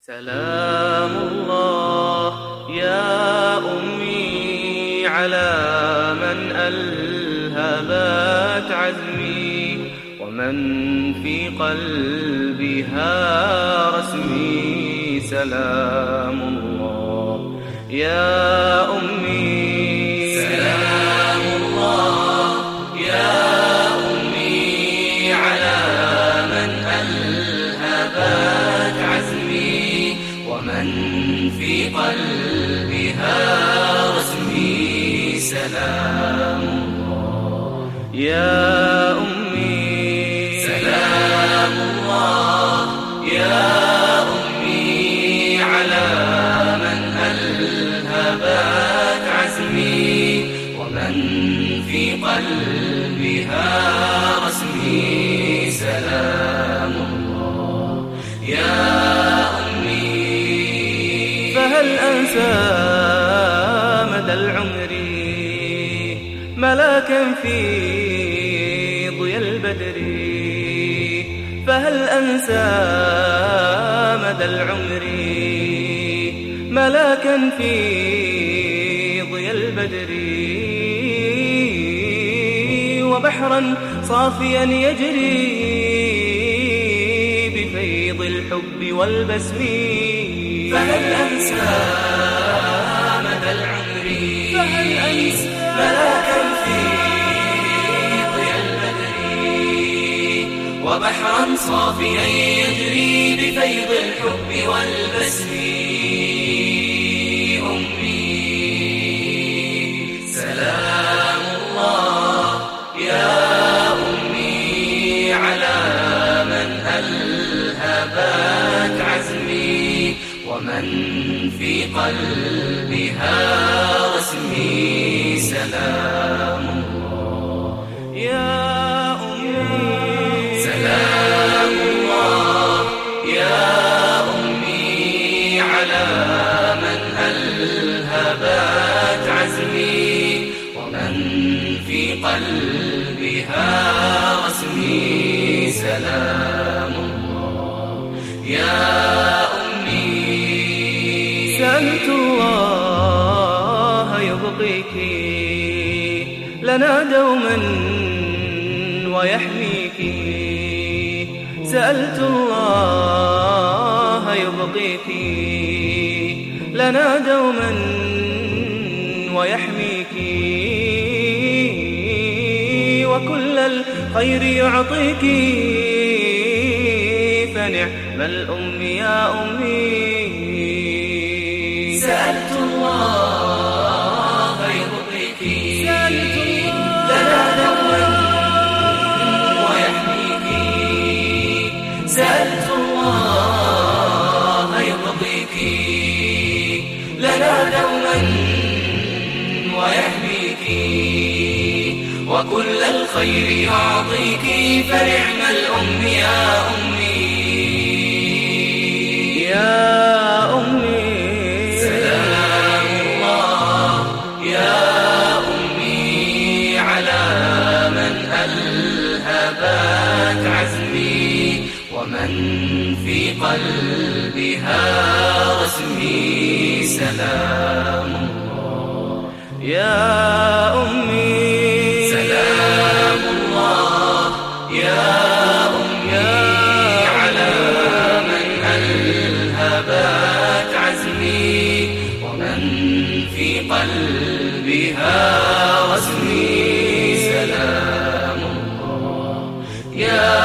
سلام الله يا أمي على من ألهبت عزمي ومن في قلبها رسمي. سلام الله يا أمي، سلام الله يا أمي على من ألهبت عزمي ومن في قلبها رسمي. سلام الله يا أمي، سلام الله يا أمي على من ألهبت عزمي ومن في قلبها رسمي. سلام الله يا أمي. فهل أنسى مدى العمر ملاكا في ضياء البدر؟ فهل أنسى مدى العمر ملاكا في ضياء البدر وبحرا صافيا يجري بفيض الحب والبسم؟ فهل أنسى مدى العمر ملاكا في ضياء البدر وبحرا صافيا يجري بفيض الحب والبسم؟ أمي سلام الله يا أمي على من ألهبت عزمي ومن في قلبها رسمي. سلام الله يا أمي، سلام الله يا أمي على من ألهبت عزمي ومن في قلبها رسمي. سلام الله يا سألت الله يبقيك لنا دوما ويحميك. سألت الله يبقيك لنا دوما ويحميك وكل الخير يعطيك فنعم الأم يا أمي. سألت الله يبقيك لنا دوما ويحميك. سألت الله يبقيك لنا دوما ويحميك وكل الخير يعطيك فنعم الأم يا أمي. يا أمي، سلام الله يا أمي على من ألهبت عزمي ومن في قلبها رسمي. سلام الله يا أمي، سلام الله يا أمي على من ألهبت عزمي ومن في قلبها رسمي. سلام الله يا